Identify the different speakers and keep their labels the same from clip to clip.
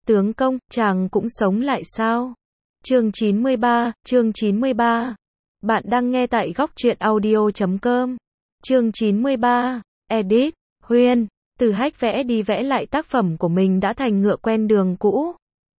Speaker 1: Tướng công, chàng cũng sống lại sao? Chương 93. Bạn đang nghe tại góc truyện audio.com. Chương 93. Edit, Huyên. Từ Hách vẽ đi vẽ lại tác phẩm của mình đã thành ngựa quen đường cũ.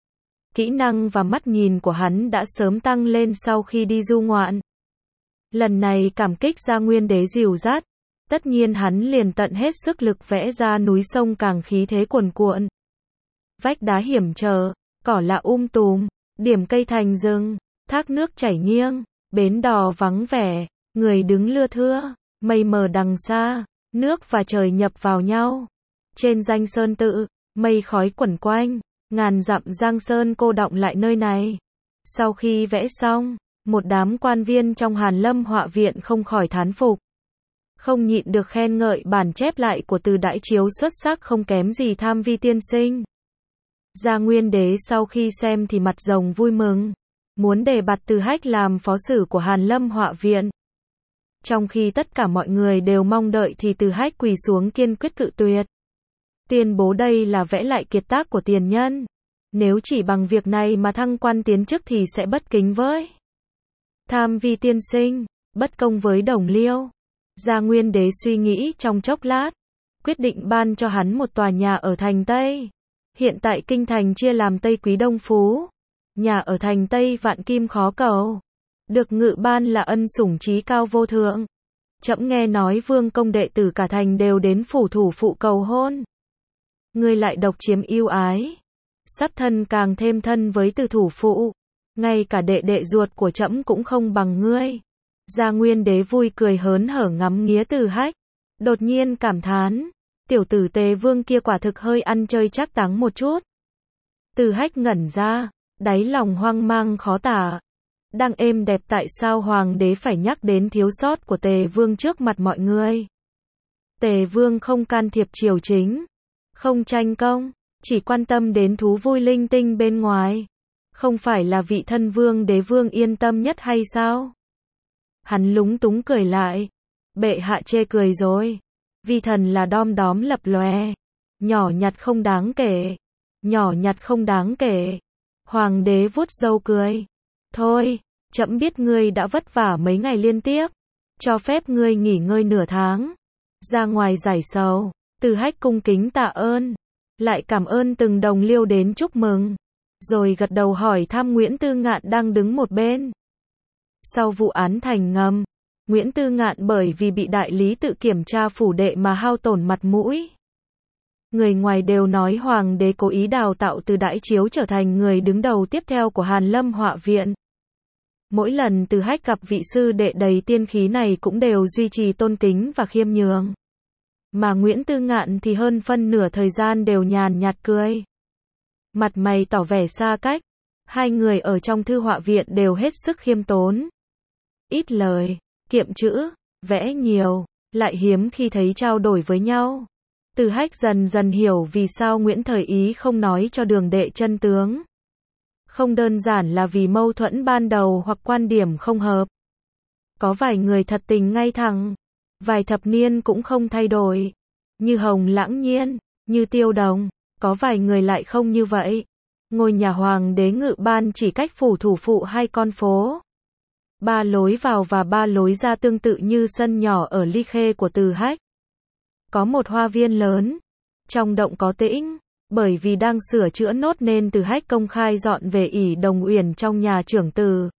Speaker 1: Kỹ năng và mắt nhìn của hắn đã sớm tăng lên sau khi đi du ngoạn. Lần này cảm kích Gia Nguyên Đế dìu dắt, tất nhiên hắn liền tận hết sức lực vẽ ra núi sông càng khí thế cuồn cuộn. Vách đá hiểm trở, cỏ lạ tùm, điểm cây thành rừng, thác nước chảy nghiêng, bến đò vắng vẻ, người đứng lưa thưa, mây mờ đằng xa, nước và trời nhập vào nhau. Trên danh sơn tự, mây khói quẩn quanh, ngàn dặm giang sơn cô đọng lại nơi này. Sau khi vẽ xong, một đám quan viên trong Hàn Lâm Họa Viện không khỏi thán phục. Không nhịn được khen ngợi bản chép lại của Từ Đại Chiếu xuất sắc không kém gì Tham Vi tiên sinh. Gia Nguyên Đế sau khi xem thì mặt rồng vui mừng, muốn đề bạt Từ Hách làm phó sử của Hàn Lâm Họa Viện. Trong khi tất cả mọi người đều mong đợi thì Từ Hách quỳ xuống kiên quyết cự tuyệt. Tuyên bố đây là vẽ lại kiệt tác của tiền nhân. Nếu chỉ bằng việc này mà thăng quan tiến chức thì sẽ bất kính với Tham Vi tiên sinh, bất công với đồng liêu. Gia Nguyên Đế suy nghĩ trong chốc lát, quyết định ban cho hắn một tòa nhà ở thành Tây. Hiện tại kinh thành chia làm Tây Quý Đông Phú. Nhà ở thành Tây vạn kim khó cầu. Được ngự ban là ân sủng chí cao vô thượng. Trẫm nghe nói vương công đệ tử cả thành đều đến phủ thủ phụ cầu hôn. Ngươi lại độc chiếm ưu ái. Sắp thân càng thêm thân với từ thủ phụ. Ngay cả đệ đệ ruột của trẫm cũng không bằng ngươi. Gia Nguyên Đế vui cười hớn hở ngắm nghía Từ Hách. Đột nhiên cảm thán. Tiểu tử Tề Vương kia quả thực hơi ăn chơi trác táng một chút. Từ Hách ngẩn ra, đáy lòng hoang mang khó tả. Đang êm đẹp tại sao hoàng đế phải nhắc đến thiếu sót của Tề Vương trước mặt mọi người. Tề Vương không can thiệp triều chính, không tranh công, chỉ quan tâm đến thú vui linh tinh bên ngoài. Không phải là vị thân vương đế vương yên tâm nhất hay sao? Hắn lúng túng cười lại. Bệ hạ chê cười rồi. Vi thần là đom đóm lập lòe. Nhỏ nhặt không đáng kể. Nhỏ nhặt không đáng kể. Hoàng đế vuốt râu cười. Thôi, trẫm biết ngươi đã vất vả mấy ngày liên tiếp. Cho phép ngươi nghỉ ngơi nửa tháng. Ra ngoài giải sầu. Từ Hách cung kính tạ ơn. Lại cảm ơn từng đồng liêu đến chúc mừng. Rồi gật đầu hỏi thăm Nguyễn Tư Ngạn đang đứng một bên. Sau vụ án thành ngầm, Nguyễn Tư Ngạn bởi vì bị đại lý tự kiểm tra phủ đệ mà hao tổn mặt mũi. Người ngoài đều nói hoàng đế cố ý đào tạo Từ Đại Chiếu trở thành người đứng đầu tiếp theo của Hàn Lâm Họa Viện. Mỗi lần Từ Hách gặp vị sư đệ đầy tiên khí này cũng đều duy trì tôn kính và khiêm nhường. Mà Nguyễn Tư Ngạn thì hơn phân nửa thời gian đều nhàn nhạt cười. Mặt mày tỏ vẻ xa cách. Hai người ở trong thư họa viện đều hết sức khiêm tốn. Ít lời, kiệm chữ, vẽ nhiều, lại hiếm khi thấy trao đổi với nhau. Từ Hách dần dần hiểu vì sao Nguyễn Thời Ý không nói cho Đường đệ chân tướng. Không đơn giản là vì mâu thuẫn ban đầu hoặc quan điểm không hợp. Có vài người thật tình ngay thẳng, vài thập niên cũng không thay đổi. Như Hồng Lãng Nhiên, như Tiêu Đồng, có vài người lại không như vậy. Ngôi nhà hoàng đế ngự ban chỉ cách phủ thủ phụ 2 con phố. 3 lối vào và 3 lối ra tương tự như sân nhỏ ở Ly Khê của Từ Hách. Có một hoa viên lớn. Trong động có tĩnh. Bởi vì đang sửa chữa nốt nên Từ Hách công khai dọn về ỷ Đồng Uyển trong nhà trưởng từ.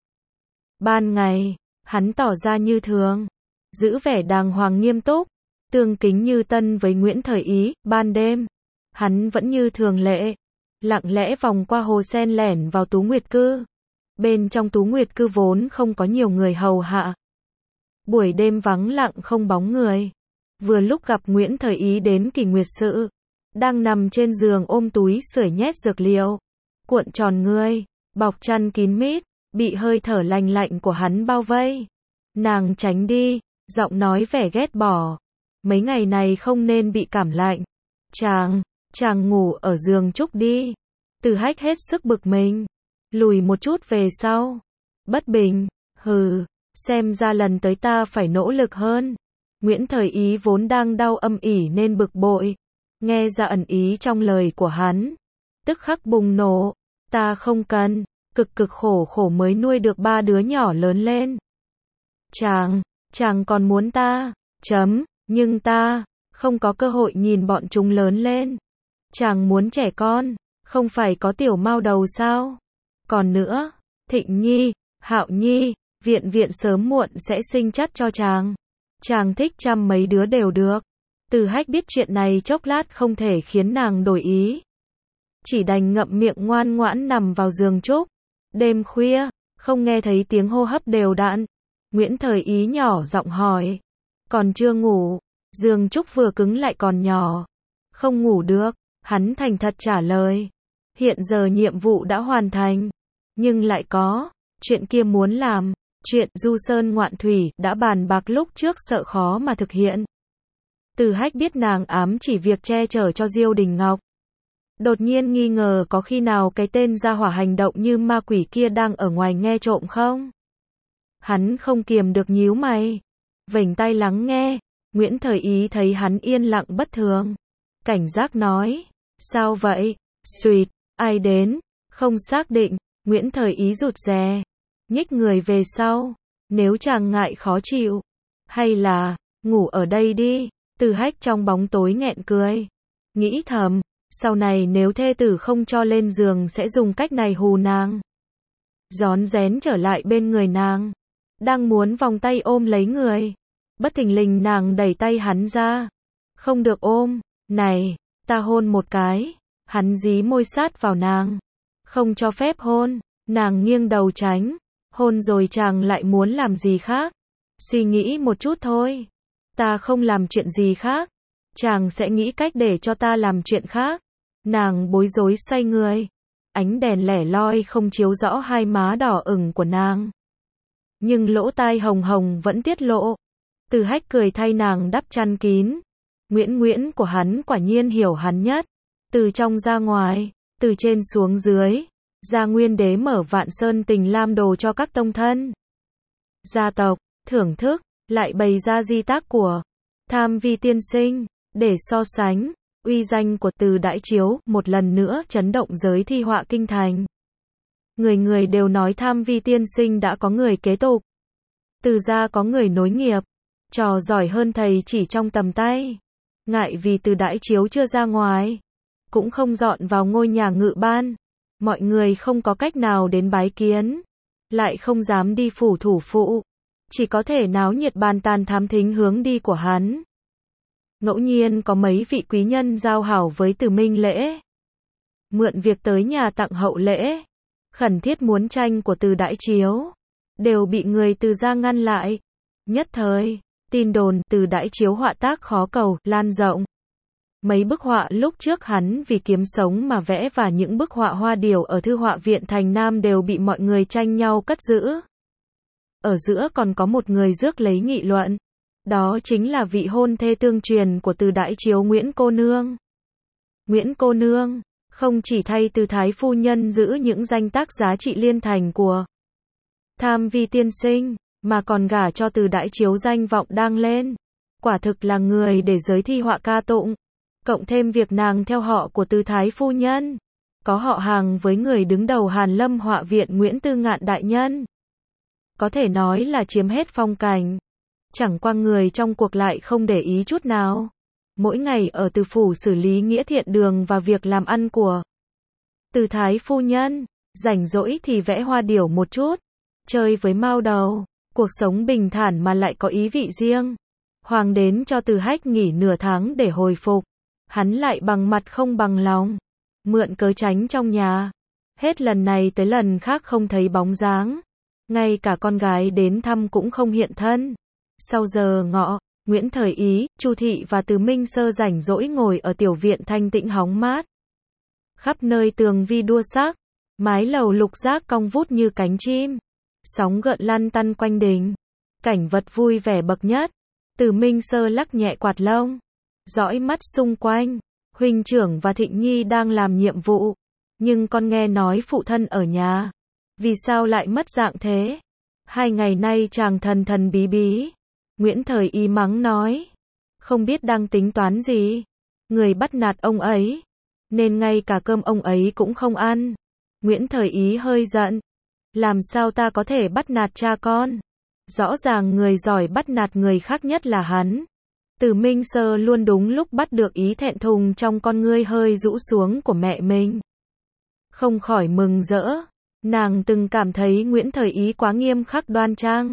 Speaker 1: Ban ngày, hắn tỏ ra như thường. Giữ vẻ đàng hoàng nghiêm túc. Tương kính như tân với Nguyễn Thời Ý. Ban đêm, hắn vẫn như thường lệ. Lặng lẽ vòng qua hồ sen lẻn vào Tú Nguyệt Cư. Bên trong Tú Nguyệt Cư vốn không có nhiều người hầu hạ. Buổi đêm vắng lặng không bóng người. Vừa lúc gặp Nguyễn Thời Ý đến Kỳ Nguyệt Sự. Đang nằm trên giường ôm túi sưởi nhét dược liệu. Cuộn tròn người, bọc chăn kín mít, bị hơi thở lành lạnh của hắn bao vây. Nàng tránh đi, giọng nói vẻ ghét bỏ. Mấy ngày này không nên bị cảm lạnh. Chàng ngủ ở giường Trúc đi. Từ Hách hết sức bực mình. Lùi một chút về sau. Bất bình, hừ, xem ra lần tới ta phải nỗ lực hơn. Nguyễn Thời Ý vốn đang đau âm ỉ nên bực bội. Nghe ra ẩn ý trong lời của hắn. tức khắc bùng nổ. Ta không cần, cực cực khổ khổ mới nuôi được 3 đứa nhỏ lớn lên. Chàng còn muốn ta, nhưng ta, không có cơ hội nhìn bọn chúng lớn lên. Chàng muốn trẻ con, không phải có tiểu mao đầu sao? Còn nữa, Thịnh Nhi, Hạo Nhi, viện sớm muộn sẽ sinh chắt cho chàng. Chàng thích chăm mấy đứa đều được. Từ Hách biết chuyện này chốc lát không thể khiến nàng đổi ý. Chỉ đành ngậm miệng ngoan ngoãn nằm vào giường Trúc. Đêm khuya, không nghe thấy tiếng hô hấp đều đặn. Nguyễn Thời Ý nhỏ giọng hỏi. Còn chưa ngủ, giường Trúc vừa cứng lại còn nhỏ. Không ngủ được, hắn thành thật trả lời. Hiện giờ nhiệm vụ đã hoàn thành, nhưng lại có chuyện kia muốn làm. Chuyện du sơn ngoạn thủy đã bàn bạc lúc trước sợ khó mà thực hiện. Từ Hách biết nàng ám chỉ việc che chở cho Diêu Đình Ngọc. Đột nhiên nghi ngờ có khi nào cái tên gia hỏa hành động như ma quỷ kia đang ở ngoài nghe trộm không? Hắn không kiềm được nhíu mày, vểnh tai lắng nghe. Nguyễn Thời Ý thấy hắn yên lặng bất thường, cảnh giác nói, sao vậy? Xuyệt, ai đến? Không xác định. Nguyễn Thời Ý rụt rè, nhích người về sau. Nếu chàng ngại khó chịu, hay là ngủ ở đây đi. Từ Hách trong bóng tối nghẹn cười, nghĩ thầm, sau này nếu thê tử không cho lên giường sẽ dùng cách này hù nàng. Rón rén trở lại bên người nàng, đang muốn vòng tay ôm lấy người, bất thình lình nàng đẩy tay hắn ra. Không được ôm, này, ta hôn một cái. Hắn dí môi sát vào nàng, không cho phép hôn. Nàng nghiêng đầu tránh, hôn rồi chàng lại muốn làm gì khác? Suy nghĩ một chút thôi. Ta không làm chuyện gì khác, chàng sẽ nghĩ cách để cho ta làm chuyện khác. Nàng bối rối xoay người, ánh đèn lẻ loi không chiếu rõ hai má đỏ ửng của nàng, nhưng lỗ tai hồng hồng vẫn tiết lộ. Từ Hách cười thay nàng đắp chăn kín. Nguyễn của hắn quả nhiên hiểu hắn nhất. Từ trong ra ngoài, từ trên xuống dưới, Gia Nguyên Đế mở Vạn Sơn Tình Lam đồ cho các tông thân gia tộc thưởng thức, lại bày ra di tác của Tham Vi tiên sinh, để so sánh. Uy danh của Từ Đãi Chiếu một lần nữa chấn động giới thi họa kinh thành. Người người đều nói Tham Vi tiên sinh đã có người kế tục, Từ gia có người nối nghiệp, trò giỏi hơn thầy chỉ trong tầm tay. Ngại vì Từ Đãi Chiếu chưa ra ngoài, cũng không dọn vào ngôi nhà ngự ban, mọi người không có cách nào đến bái kiến, lại không dám đi phủ thủ phụ, chỉ có thể náo nhiệt bàn tàn thám thính hướng đi của hắn. Ngẫu nhiên có mấy vị quý nhân giao hảo với Từ Minh Lễ, mượn việc tới nhà tặng hậu lễ, khẩn thiết muốn tranh của Từ Đãi Chiếu, đều bị người Từ gia ngăn lại. Nhất thời, tin đồn Từ Đãi Chiếu họa tác khó cầu lan rộng. Mấy bức họa lúc trước hắn vì kiếm sống mà vẽ và những bức họa hoa điểu ở Thư họa viện thành Nam đều bị mọi người tranh nhau cất giữ. Ở giữa còn có một người rước lấy nghị luận. Đó chính là vị hôn thê tương truyền của Từ Đãi Chiếu Nguyễn cô nương. Nguyễn cô nương, không chỉ thay Từ thái phu nhân giữ những danh tác giá trị liên thành của Tham Vi tiên sinh, mà còn gả cho Từ Đãi Chiếu danh vọng đang lên. Quả thực là người để giới thi họa ca tụng. Cộng thêm việc nàng theo họ của Từ thái phu nhân, có họ hàng với người đứng đầu Hàn Lâm họa viện Nguyễn Tư Ngạn đại nhân. Có thể nói là chiếm hết phong cảnh. Chẳng qua người trong cuộc lại không để ý chút nào. Mỗi ngày ở Từ phủ xử lý nghĩa thiện đường và việc làm ăn của Từ thái phu nhân, rảnh rỗi thì vẽ hoa điểu một chút, chơi với mao đầu, cuộc sống bình thản mà lại có ý vị riêng. Hoàng đến cho Từ Hách nghỉ nửa tháng để hồi phục, hắn lại bằng mặt không bằng lòng, mượn cớ tránh trong nhà. Hết lần này tới lần khác không thấy bóng dáng, ngay cả con gái đến thăm cũng không hiện thân. Sau giờ ngọ, Nguyễn Thời Ý, Chu Thị và Từ Minh Sơ rảnh rỗi ngồi ở tiểu viện thanh tĩnh hóng mát. Khắp nơi tường vi đua sắc, mái lầu lục giác cong vút như cánh chim, sóng gợn lăn tăn quanh đình. Cảnh vật vui vẻ bậc nhất. Từ Minh Sơ lắc nhẹ quạt lông, dõi mắt xung quanh. Huynh trưởng và Thịnh Nhi đang làm nhiệm vụ, nhưng con nghe nói phụ thân ở nhà. Vì sao lại mất dạng thế? 2 ngày nay chàng thần thần bí bí. Nguyễn Thời Ý mắng nói, không biết đang tính toán gì. Người bắt nạt ông ấy, nên ngay cả cơm ông ấy cũng không ăn. Nguyễn Thời Ý hơi giận. Làm sao ta có thể bắt nạt cha con? Rõ ràng người giỏi bắt nạt người khác nhất là hắn. Từ Minh Sơ luôn đúng lúc bắt được ý thẹn thùng trong con ngươi hơi rũ xuống của mẹ mình. Không khỏi mừng rỡ. Nàng từng cảm thấy Nguyễn Thời Ý quá nghiêm khắc đoan trang.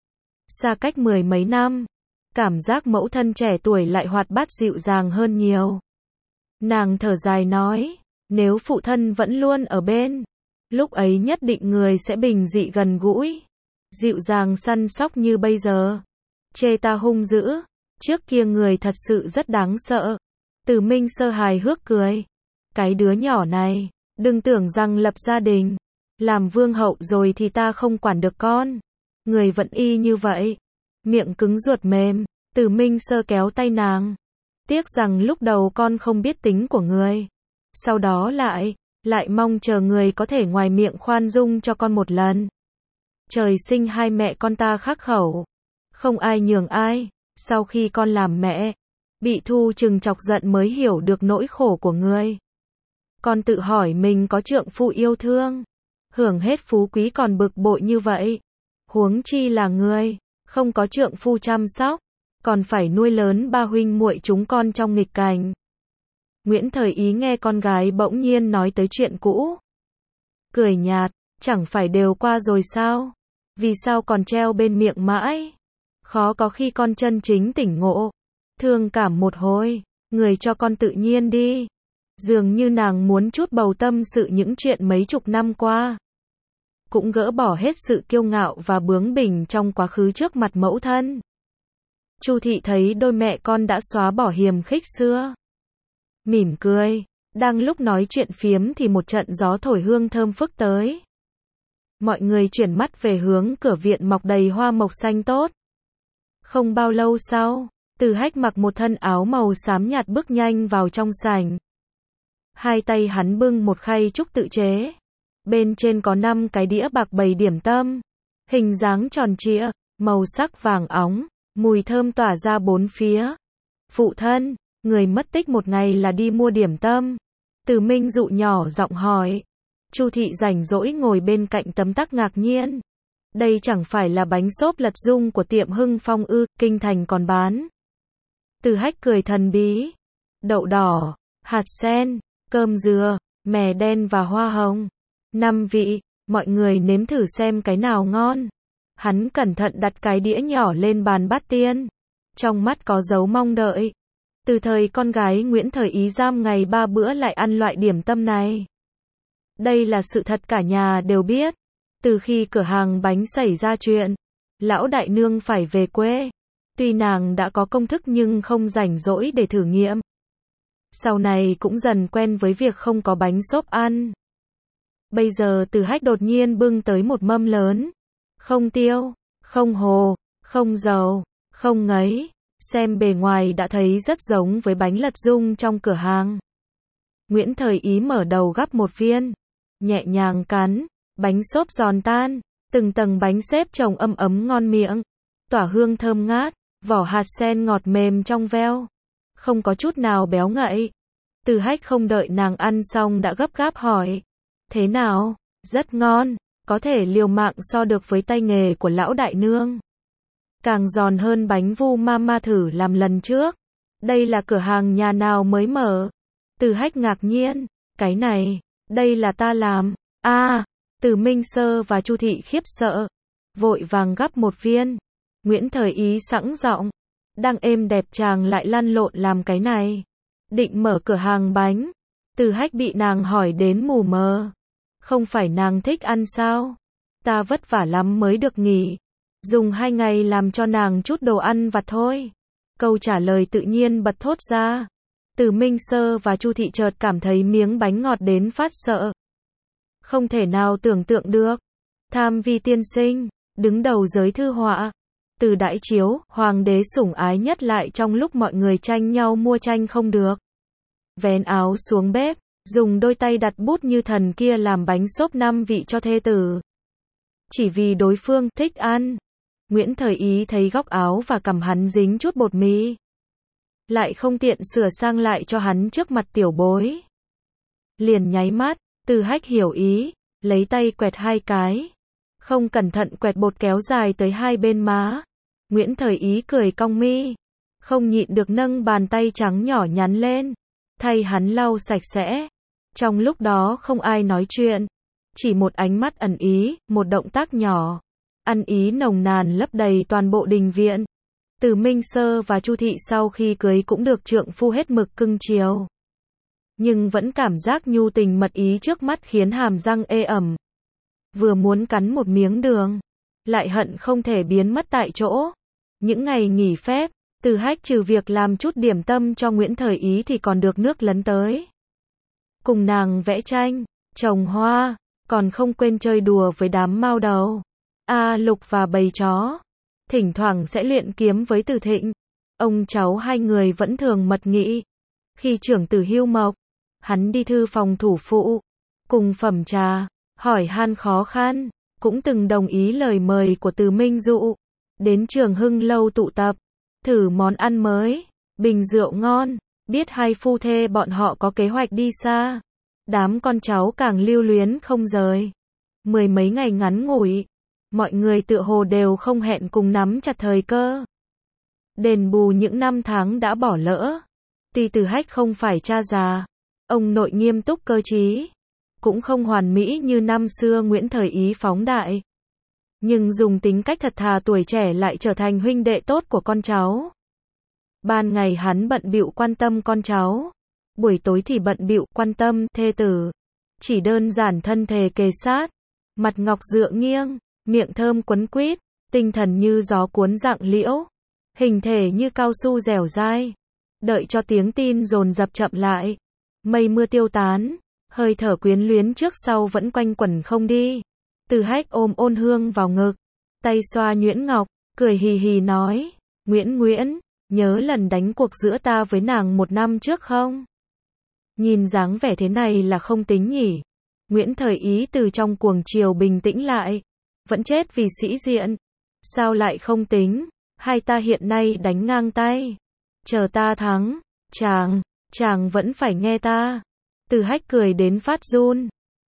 Speaker 1: Xa cách 10 mấy năm, cảm giác mẫu thân trẻ tuổi lại hoạt bát dịu dàng hơn nhiều. Nàng thở dài nói, nếu phụ thân vẫn luôn ở bên, lúc ấy nhất định người sẽ bình dị gần gũi, dịu dàng săn sóc như bây giờ. Chê ta hung dữ, trước kia người thật sự rất đáng sợ. Từ Minh Sơ hài hước cười. Cái đứa nhỏ này, đừng tưởng rằng lập gia đình, làm vương hậu rồi thì ta không quản được con. Người vẫn y như vậy. Miệng cứng ruột mềm. Từ Minh Sơ kéo tay nàng. Tiếc rằng lúc đầu con không biết tính của người. Sau đó lại mong chờ người có thể ngoài miệng khoan dung cho con một lần. Trời sinh hai mẹ con ta khắc khẩu. Không ai nhường ai. Sau khi con làm mẹ, bị Thu Trừng chọc giận mới hiểu được nỗi khổ của người. Con tự hỏi mình có trượng phu yêu thương, hưởng hết phú quý còn bực bội như vậy. Huống chi là người, không có trượng phu chăm sóc, còn phải nuôi lớn ba huynh muội chúng con trong nghịch cảnh. Nguyễn Thời Ý nghe con gái bỗng nhiên nói tới chuyện cũ. Cười nhạt, chẳng phải đều qua rồi sao? Vì sao còn treo bên miệng mãi? Khó có khi con chân chính tỉnh ngộ. Thương cảm một hồi, người cho con tự nhiên đi. Dường như nàng muốn trút bầu tâm sự những chuyện mấy chục năm qua. Cũng gỡ bỏ hết sự kiêu ngạo và bướng bỉnh trong quá khứ trước mặt mẫu thân. Chu Thị thấy đôi mẹ con đã xóa bỏ hiềm khích xưa. Mỉm cười, đang lúc nói chuyện phiếm thì một trận gió thổi hương thơm phức tới. Mọi người chuyển mắt về hướng cửa viện mọc đầy hoa mộc xanh tốt. Không bao lâu sau, Từ Hách mặc một thân áo màu xám nhạt bước nhanh vào trong sảnh. Hai tay hắn bưng một khay trúc tự chế. Bên trên có 5 cái đĩa bạc bày điểm tâm. Hình dáng tròn trịa, màu sắc vàng óng, mùi thơm tỏa ra bốn phía. Phụ thân, người mất tích một ngày là đi mua điểm tâm. Từ Minh dụ nhỏ giọng hỏi. Chu Thị rảnh rỗi ngồi bên cạnh tấm tắc ngạc nhiên. Đây chẳng phải là bánh xốp lật dung của tiệm Hưng Phong ư, kinh thành còn bán. Từ Hách cười thần bí. Đậu đỏ, hạt sen, cơm dừa, mè đen và hoa hồng. 5 vị, mọi người nếm thử xem cái nào ngon. Hắn cẩn thận đặt cái đĩa nhỏ lên bàn bát tiên. Trong mắt có dấu mong đợi. Từ thời con gái Nguyễn Thời Ý giam ngày 3 bữa lại ăn loại điểm tâm này. Đây là sự thật cả nhà đều biết. Từ khi cửa hàng bánh xảy ra chuyện, lão đại nương phải về quê. Tuy nàng đã có công thức nhưng không rảnh rỗi để thử nghiệm. Sau này cũng dần quen với việc không có bánh xốp ăn. Bây giờ Từ Hách đột nhiên bưng tới một mâm lớn. Không tiêu, không hồ, không dầu, không ngấy. Xem bề ngoài đã thấy rất giống với bánh lật dung trong cửa hàng. Nguyễn Thời Ý mở đầu gắp một viên. Nhẹ nhàng cắn. Bánh xốp giòn tan. Từng tầng bánh xếp chồng ấm ấm ngon miệng. Tỏa hương thơm ngát. Vỏ hạt sen ngọt mềm trong veo. Không có chút nào béo ngậy. Từ Hách không đợi nàng ăn xong đã gấp gáp hỏi. Thế nào? Rất ngon. Có thể liều mạng so được với tay nghề của lão đại nương. Càng giòn hơn bánh vu mama thử làm lần trước. Đây là cửa hàng nhà nào mới mở? Từ Hách ngạc nhiên. Cái này, đây là ta làm. Từ Minh Sơ và Chu Thị khiếp sợ. Vội vàng gắp một viên. Nguyễn Thời Ý sẵn giọng. Đang êm đẹp chàng lại lăn lộn làm cái này. Định mở cửa hàng bánh. Từ Hách bị nàng hỏi đến mù mờ. Không phải nàng thích ăn sao? Ta vất vả lắm mới được nghỉ. Dùng 2 ngày làm cho nàng chút đồ ăn vặt thôi. Câu trả lời tự nhiên bật thốt ra. Từ Minh Sơ và Chu Thị chợt cảm thấy miếng bánh ngọt đến phát sợ. Không thể nào tưởng tượng được. Tham vi tiên sinh, đứng đầu giới thư họa. Từ Đại Chiếu, hoàng đế sủng ái nhất lại trong lúc mọi người tranh nhau mua tranh không được. Vén áo xuống bếp, dùng đôi tay đặt bút như thần kia làm bánh xốp 5 vị cho thê tử. Chỉ vì đối phương thích ăn. Nguyễn Thời Ý thấy góc áo và cằm hắn dính chút bột mì. Lại không tiện sửa sang lại cho hắn trước mặt tiểu bối. Liền nháy mắt, Từ Hách hiểu ý, lấy tay quẹt 2 cái. Không cẩn thận quẹt bột kéo dài tới 2 bên má. Nguyễn Thời Ý cười cong mi, không nhịn được nâng bàn tay trắng nhỏ nhắn lên, thay hắn lau sạch sẽ. Trong lúc đó không ai nói chuyện, chỉ một ánh mắt ẩn ý, một động tác nhỏ, ăn ý nồng nàn lấp đầy toàn bộ đình viện. Từ Minh Sơ và Chu Thị sau khi cưới cũng được trượng phu hết mực cưng chiều, nhưng vẫn cảm giác nhu tình mật ý trước mắt khiến hàm răng ê ẩm. Vừa muốn cắn một miếng đường, lại hận không thể biến mất tại chỗ. Những ngày nghỉ phép, Từ Hách trừ việc làm chút điểm tâm cho Nguyễn Thời Ý thì còn được nước lấn tới. Cùng nàng vẽ tranh, trồng hoa, còn không quên chơi đùa với đám mao đầu, A Lục và bầy chó. Thỉnh thoảng sẽ luyện kiếm với Từ Thịnh. Ông cháu hai người vẫn thường mật nghị. Khi trưởng tử hưu mộc, hắn đi thư phòng thủ phụ, cùng phẩm trà, hỏi han khó khăn, cũng từng đồng ý lời mời của Từ Minh Dụ, đến Trường Hưng lâu tụ tập, thử món ăn mới, bình rượu ngon, biết hai phu thê bọn họ có kế hoạch đi xa. Đám con cháu càng lưu luyến không rời. 10 mấy ngày ngắn ngủi, mọi người tựa hồ đều không hẹn cùng nắm chặt thời cơ. Đền bù những năm tháng đã bỏ lỡ. Tuy Từ Hách không phải cha già, ông nội nghiêm túc cơ trí, cũng không hoàn mỹ như năm xưa Nguyễn Thời Ý phóng đại, nhưng dùng tính cách thật thà tuổi trẻ lại trở thành huynh đệ tốt của con cháu. Ban ngày hắn bận bịu quan tâm con cháu, buổi tối thì bận bịu quan tâm thê tử. Chỉ đơn giản thân thể kề sát, mặt ngọc dựa nghiêng, miệng thơm quấn quýt, tinh thần như gió cuốn dạng liễu, hình thể như cao su dẻo dai. Đợi cho tiếng tin dồn dập chậm lại, mây mưa tiêu tán, hơi thở quyến luyến trước sau vẫn quanh quẩn không đi. Từ Hách ôm Ôn Hương vào ngực, tay xoa nhuyễn ngọc, cười hì hì nói, Nguyễn, nhớ lần đánh cuộc giữa ta với nàng 1 năm trước không? Nhìn dáng vẻ thế này là không tính nhỉ? Nguyễn Thời Ý từ trong cuồng chiều bình tĩnh lại, vẫn chết vì sĩ diện. Sao lại không tính? Hai ta hiện nay đánh ngang tay, chờ ta thắng, chàng vẫn phải nghe ta. Từ Hách cười đến phát run.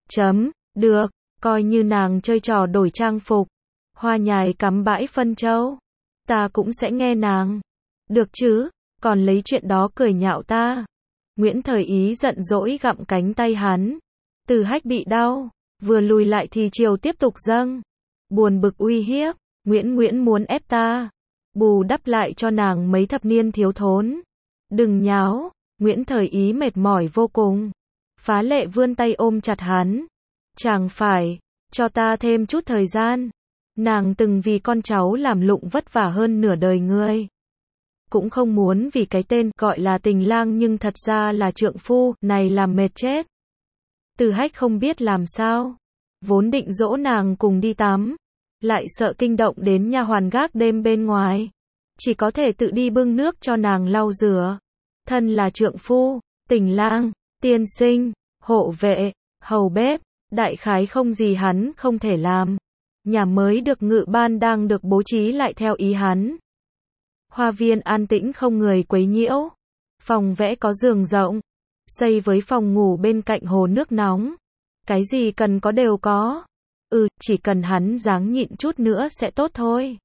Speaker 1: Được, coi như nàng chơi trò đổi trang phục, hoa nhài cắm bãi phân châu, ta cũng sẽ nghe nàng. Được chứ, còn lấy chuyện đó cười nhạo ta. Nguyễn Thời Ý giận dỗi gặm cánh tay hắn. Từ Hách bị đau, vừa lùi lại thì chiều tiếp tục dâng. Buồn bực uy hiếp, Nguyễn muốn ép ta bù đắp lại cho nàng mấy thập niên thiếu thốn. Đừng nháo. Nguyễn Thời Ý mệt mỏi vô cùng, phá lệ vươn tay ôm chặt hắn. Chàng phải cho ta thêm chút thời gian. Nàng từng vì con cháu làm lụng vất vả hơn nửa đời người, cũng không muốn vì cái tên gọi là tình lang nhưng thật ra là trượng phu này làm mệt chết. Từ Hách không biết làm sao, vốn định dỗ nàng cùng đi tắm, lại sợ kinh động đến nha hoàn gác đêm bên ngoài, chỉ có thể tự đi bưng nước cho nàng lau rửa. Thân là trượng phu, tình lang, tiên sinh, hộ vệ, hầu bếp, đại khái không gì hắn không thể làm. Nhà mới được Ngự Ban đang được bố trí lại theo ý hắn. Hoa viên an tĩnh không người quấy nhiễu. Phòng vẽ có giường rộng, xây với phòng ngủ bên cạnh hồ nước nóng. Cái gì cần có đều có. Chỉ cần hắn ráng nhịn chút nữa sẽ tốt thôi.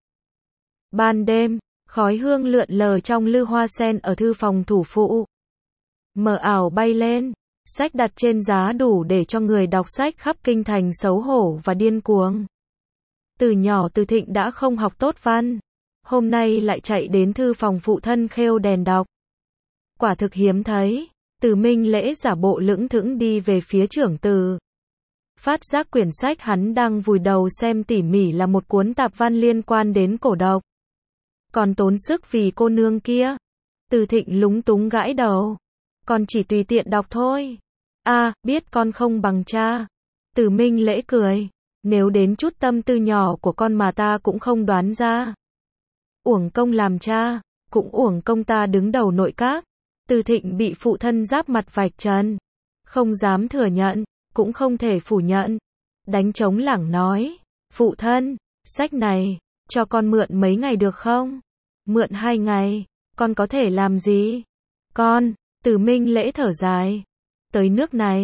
Speaker 1: Ban đêm, khói hương lượn lờ trong lư hoa sen ở thư phòng thủ phụ. Mờ ảo bay lên, sách đặt trên giá đủ để cho người đọc sách khắp kinh thành xấu hổ và điên cuồng. Từ nhỏ Từ Thịnh đã không học tốt văn, hôm nay lại chạy đến thư phòng phụ thân khêu đèn đọc. Quả thực hiếm thấy. Từ Minh Lễ giả bộ lững thững đi về phía trưởng tử. Phát giác quyển sách hắn đang vùi đầu xem tỉ mỉ là một cuốn tạp văn liên quan đến cổ độc. Còn tốn sức vì cô nương kia. Từ Thịnh lúng túng gãi đầu. Con chỉ tùy tiện đọc thôi. Biết con không bằng cha. Từ Minh Lễ cười. Nếu đến chút tâm tư nhỏ của con mà ta cũng không đoán ra. Uổng công làm cha, cũng uổng công ta đứng đầu nội các. Từ Thịnh bị phụ thân giáp mặt vạch trần. Không dám thừa nhận, cũng không thể phủ nhận. Đánh trống lảng nói. Phụ thân, sách này, cho con mượn mấy ngày được không? Mượn 2 ngày, con có thể làm gì? Con, Từ Minh Lễ thở dài. Tới nước này,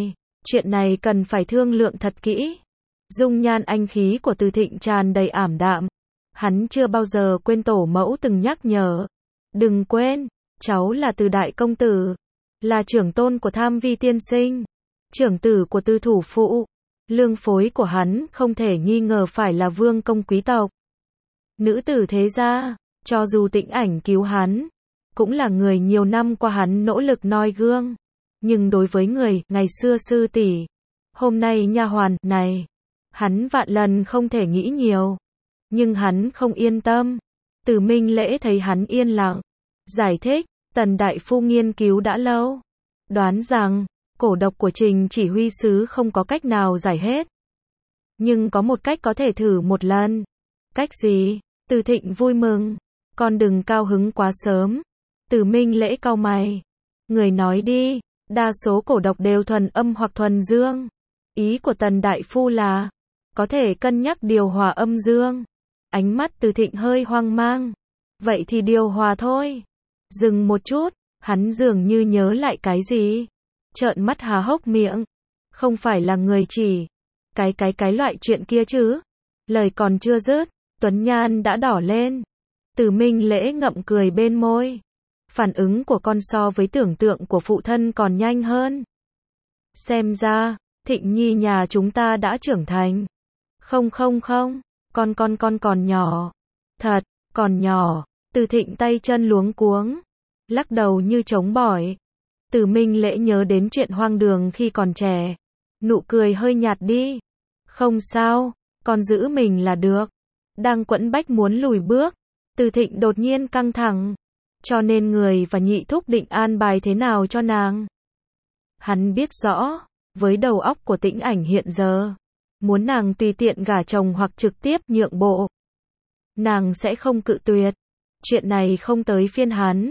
Speaker 1: Chuyện này cần phải thương lượng thật kỹ. Dung nhan anh khí của Từ Thịnh tràn đầy ảm đạm. Hắn chưa bao giờ quên tổ mẫu từng nhắc nhở. Đừng quên, cháu là Từ đại công tử, là trưởng tôn của Tham Vi tiên sinh, trưởng tử của Tư thủ phụ. Lương phối của hắn không thể nghi ngờ phải là vương công quý tộc. Nữ tử thế gia, cho dù Tĩnh Ảnh cứu hắn, cũng là người nhiều năm qua hắn nỗ lực noi gương. Nhưng đối với người ngày xưa sư tỷ, hôm nay nha hoàn này, hắn vạn lần không thể nghĩ nhiều. Nhưng hắn không yên tâm. Từ Minh Lễ thấy hắn yên lặng, giải thích, Tần đại phu nghiên cứu đã lâu, đoán rằng cổ độc của Trình chỉ huy sứ không có cách nào giải hết. Nhưng có một cách có thể thử một lần. Cách gì? Từ Thịnh vui mừng. Con đừng cao hứng quá sớm. Từ Minh Lễ cau mày. Người nói đi, đa số cổ độc đều thuần âm hoặc thuần dương. Ý của Tần đại phu là có thể cân nhắc điều hòa âm dương. Ánh mắt Từ Thịnh hơi hoang mang. Vậy thì điều hòa thôi. Dừng một chút, hắn dường như nhớ lại cái gì. Trợn mắt há hốc miệng. Không phải là người chỉ cái loại chuyện kia chứ. Lời còn chưa dứt, Tuấn Nhan đã đỏ lên. Từ Minh Lễ ngậm cười bên môi. Phản ứng của con so với tưởng tượng của phụ thân còn nhanh hơn. Xem ra, Thịnh Nhi nhà chúng ta đã trưởng thành. Không, con còn nhỏ. Thật, còn nhỏ. Từ Thịnh tay chân luống cuống, lắc đầu như trống bỏi. Từ Minh Lễ nhớ đến chuyện hoang đường khi còn trẻ. Nụ cười hơi nhạt đi. Không sao, con giữ mình là được. Đang quẫn bách muốn lùi bước. Từ Thịnh đột nhiên căng thẳng. Cho nên người và nhị thúc định an bài thế nào cho nàng. Hắn biết rõ, với đầu óc của Tĩnh Ảnh hiện giờ, muốn nàng tùy tiện gả chồng hoặc trực tiếp nhượng bộ, nàng sẽ không cự tuyệt. Chuyện này không tới phiên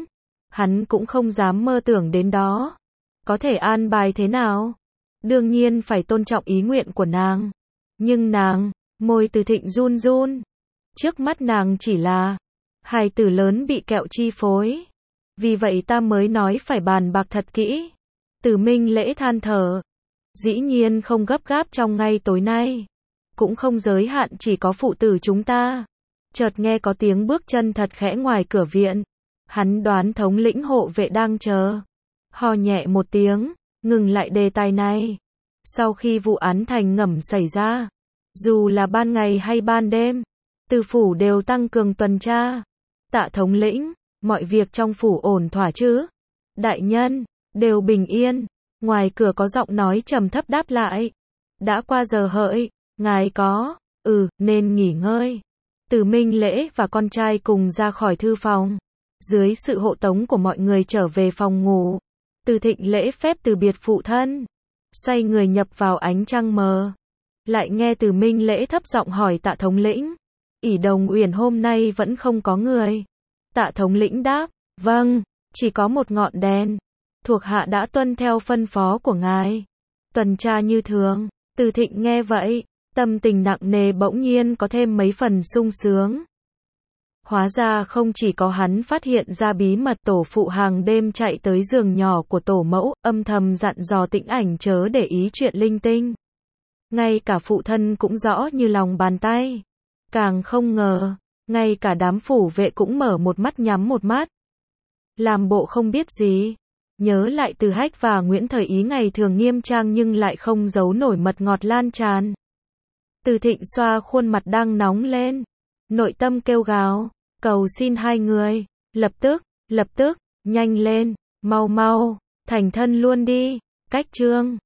Speaker 1: hắn cũng không dám mơ tưởng đến đó. Có thể an bài thế nào? Đương nhiên phải tôn trọng ý nguyện của nàng. Nhưng nàng, môi Từ Thịnh run run. Trước mắt nàng chỉ là hài tử lớn bị kẹo chi phối. Vì vậy ta mới nói phải bàn bạc thật kỹ. Từ Minh Lễ than thở. Dĩ nhiên không gấp gáp trong ngay tối nay. Cũng không giới hạn chỉ có phụ tử chúng ta. Chợt nghe có tiếng bước chân thật khẽ ngoài cửa viện. Hắn đoán thống lĩnh hộ vệ đang chờ. Ho nhẹ một tiếng, ngừng lại đề tài này. Sau khi vụ án Thành Ngẩm xảy ra, dù là ban ngày hay ban đêm, Từ phủ đều tăng cường tuần tra. Tạ thống lĩnh, mọi việc trong phủ ổn thỏa chứ? Đại nhân, đều bình yên. Ngoài cửa có giọng nói trầm thấp đáp lại. Đã qua giờ hợi, ngài có, nên nghỉ ngơi. Từ Minh Lễ và con trai cùng ra khỏi thư phòng. Dưới sự hộ tống của mọi người trở về phòng ngủ. Từ Thịnh lễ phép từ biệt phụ thân. Xoay người nhập vào ánh trăng mờ. Lại nghe Từ Minh Lễ thấp giọng hỏi Tạ thống lĩnh. Ỷ Đồng Uyển hôm nay vẫn không có người. Tạ thống lĩnh đáp, vâng, chỉ có một ngọn đèn. Thuộc hạ đã tuân theo phân phó của ngài. Tuần tra như thường. Từ Thịnh nghe vậy, tâm tình nặng nề bỗng nhiên có thêm mấy phần sung sướng. Hóa ra không chỉ có hắn phát hiện ra bí mật tổ phụ hàng đêm chạy tới giường nhỏ của tổ mẫu, âm thầm dặn dò Tĩnh Ảnh chớ để ý chuyện linh tinh. Ngay cả phụ thân cũng rõ như lòng bàn tay. Càng không ngờ, ngay cả đám phủ vệ cũng mở một mắt nhắm một mắt. Làm bộ không biết gì. Nhớ lại Từ Hách và Nguyễn Thời Ý ngày thường nghiêm trang nhưng lại không giấu nổi mật ngọt lan tràn. Từ Thịnh xoa khuôn mặt đang nóng lên. Nội tâm kêu gào, cầu xin hai người, lập tức, nhanh lên, mau, thành thân luôn đi. Cách chương